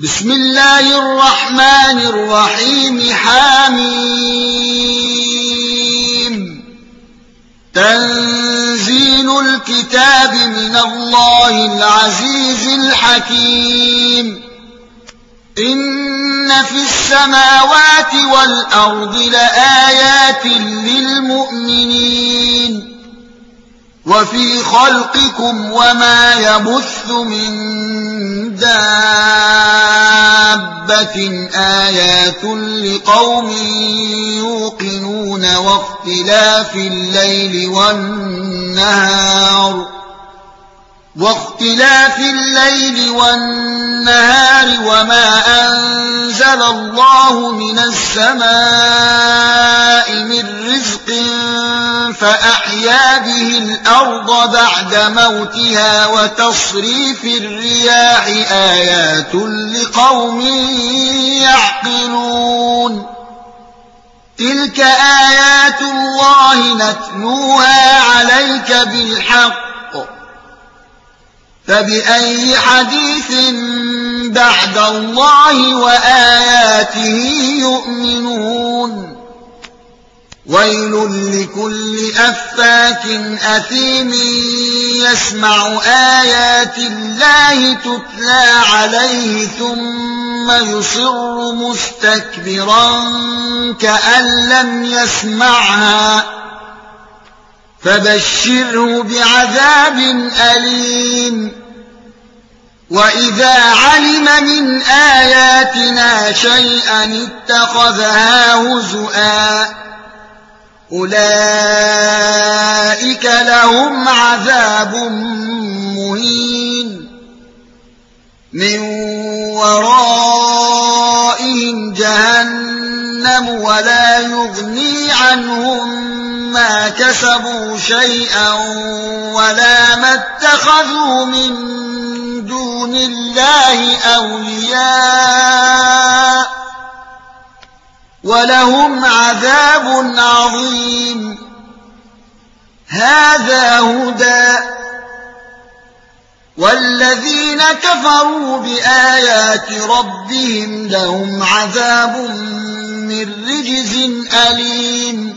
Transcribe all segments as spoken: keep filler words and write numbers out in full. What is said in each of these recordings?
بسم الله الرحمن الرحيم حميم تنزيل الكتاب من الله العزيز الحكيم إن في السماوات والأرض لآيات للمؤمنين وفي خلقكم وما يبث من دابة آيات لقوم يوقنون واختلاف الليل والنهار واختلاف الليل والنهار وما أنزل الله من السماء من رزق فأحيا به الأرض بعد موتها وتصريف الرياح آيات لقوم يعقلون تلك آيات الله نتلوها عليك بالحق فبأي حديث بعد الله وآياته يؤمنون ويل لكل أفاك أثيم يسمع آيات الله تتلى عليه ثم يصر مستكبرا كأن لم يسمعها فبشره بعذاب أليم وإذا علم من آياتنا شيئا اتخذها هزؤا أولئك لهم عذاب مهين من ورائهم جهنم ولا يغني عنهم ما كسبوا شيئا ولا ما اتخذوا من دون الله أولياء ولهم عذاب عظيم هذا هدى والذين كفروا بآيات ربهم لهم عذاب من رجز أليم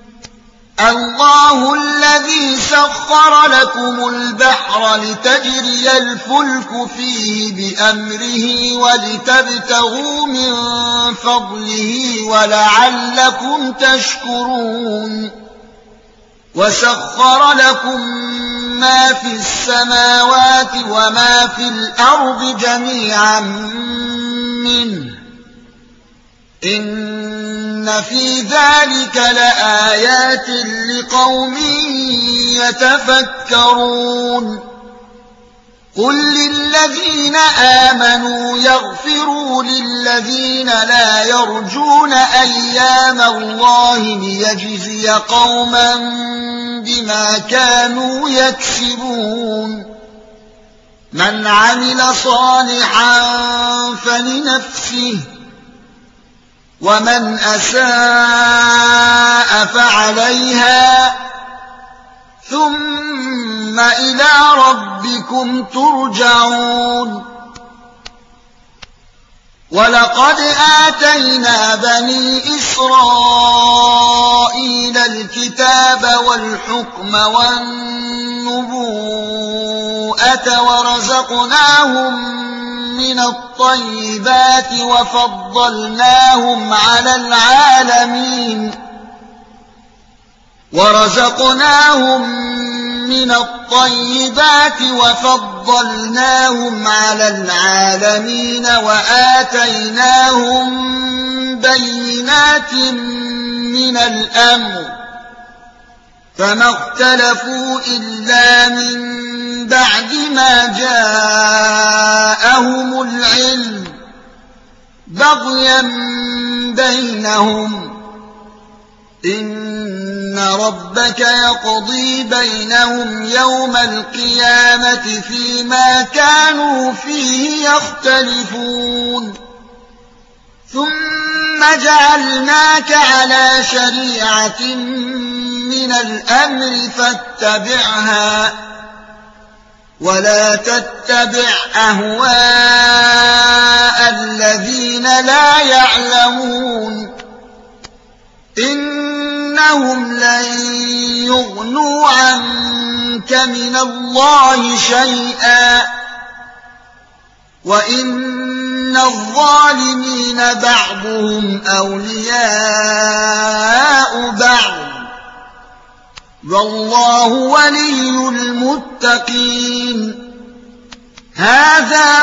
الله الذي سخر لكم البحر لتجري الفلك فيه بأمره ولتبتغوا من فضله ولعلكم تشكرون وسخر لكم ما في السماوات وما في الأرض جميعا منه إن في ذلك لآيات لقوم يتفكرون قل للذين آمنوا يغفروا للذين لا يرجون أيام الله ليجزي قوما بما كانوا يكسبون من عمل صالحا فلنفسه ومن أساء فعليها ثم إلى ربكم ترجعون ولقد آتينا بني إسرائيل الكتاب والحكم والنبوءة ورزقناهم من الطيبات وفضلناهم على العالمين ورزقناهم من الطيبات وفضلناهم على العالمين وآتيناهم بينات من الأمر فما اختلفوا إلا من بعد ما جاءهم العلم بغيا بينهم إن ربك يقضي بينهم يوم القيامة فيما كانوا فيه يختلفون ثم جعلناك على شريعة من الأمر فاتبعها ولا تتبع أهواء لا يعلمون إنهم لن يغنوا عنك من الله شيئا وإن الظالمين بعضهم أولياء بعض والله ولي المتقين هذا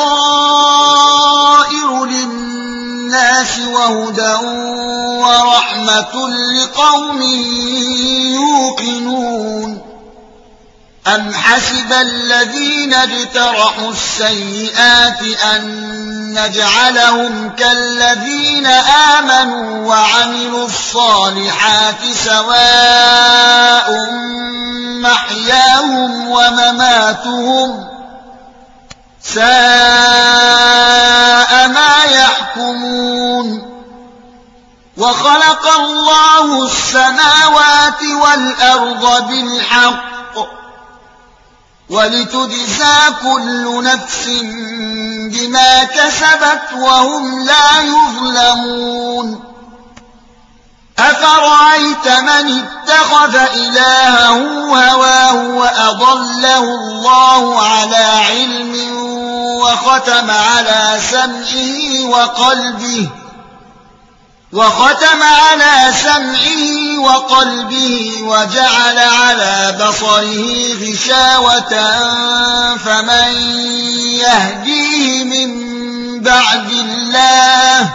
بصائر للناس وهدى ورحمة لقوم يوقنون أم حسب الذين اجترحوا السيئات أن نجعلهم كالذين آمنوا وعملوا الصالحات سواء محياهم ومماتهم ساء ما يحكمون وخلق الله السماوات والأرض بالحق ولتجزى كل نفس بما كسبت وهم لا يظلمون أفرأيت من اتخذ إلهه هواه وأضله الله على علم وختم على سمعه وقلبه وختم على سمعه وقلبه وجعل على بصره غشاوة فمن يهديه من بعد الله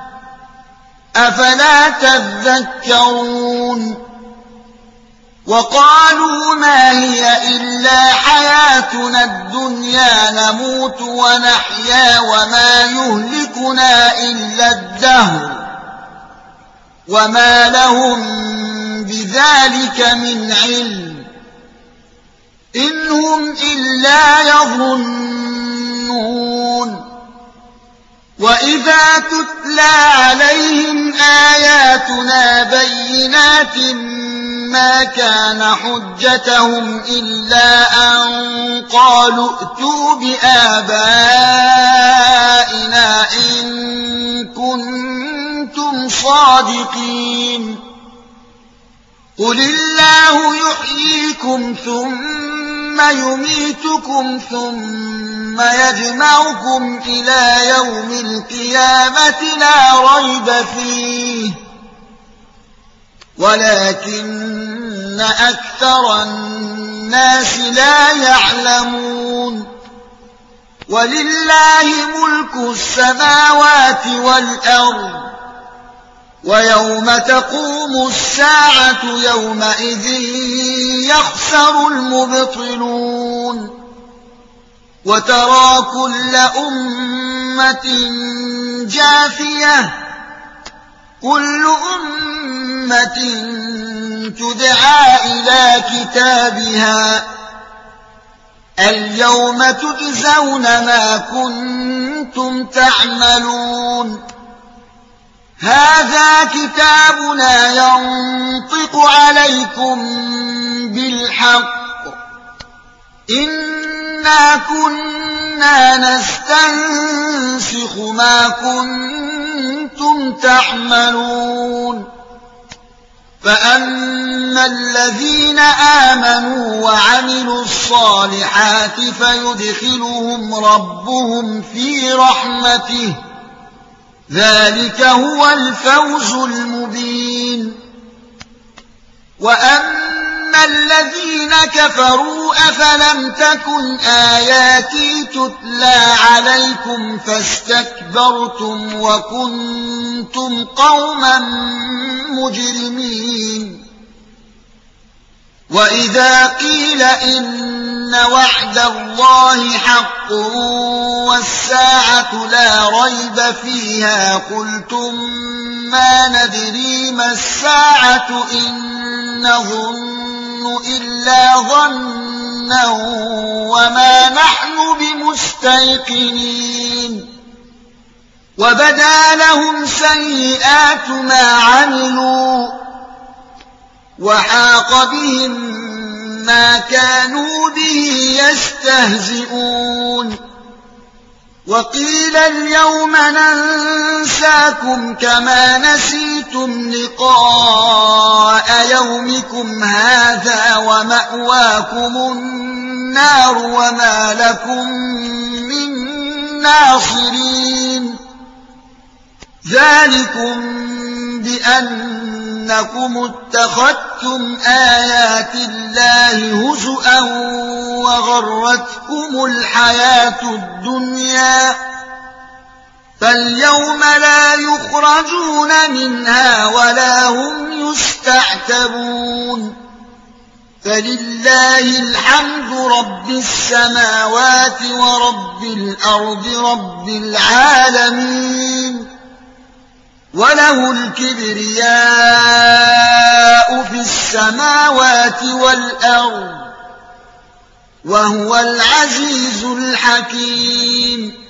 أفلا تذكرون وقالوا ما هي إلا حياتنا الدنيا نموت ونحيا وما يهلكنا إلا الدهر وما لهم بذلك من علم إن هم إلا يظنون وإذا تتلى عليهم آياتنا بينات ما كان حجتهم إلا أن قالوا ائتوا بآبائنا إن كنتم صادقين قل الله يحييكم ثم يميتكم ثم يجمعكم إلى يوم القيامة لا ريب فيه ولكن أكثر الناس لا يعلمون ولله ملك السماوات والأرض ويوم تقوم الساعة يومئذ يخسر المبطلون وترى كل أمة جاثية كل أمة تدعى إلى كتابها اليوم تجزون ما كنتم تعملون هذا كتابنا ينطق عليكم بالحق إنا كنا نستنسخ ما كنتم تعملون فأما الذين آمنوا وعملوا الصالحات فيدخلهم ربهم في رحمته ذلك هو الفوز المبين وأما الذين كفروا أفلم تكن آياتي تتلى عليكم فاستكبرتم وكنتم قوما مجرمين وإذا قيل إن وعد الله حق والساعة لا ريب فيها قلتم ما ندري ما الساعة إن نظن إلا ظنا وما نحن بمستيقنين وبدا لهم سيئات ما عملوا وحاق بهم ما كانوا به يستهزئون وقيل اليوم ننساكم كما نسيتم لقاء يومكم هذا ومأواكم النار وما لكم من ناصرين ذلكم بأنكم اتخذتم آيات الله هزؤا وغرتكم الحياة الدنيا فاليوم لا يخرجون منها ولا هم يستعتبون فلله الحمد رب السماوات ورب الأرض رب العالمين وله الكبرياء في السماوات والأرض وهو العزيز الحكيم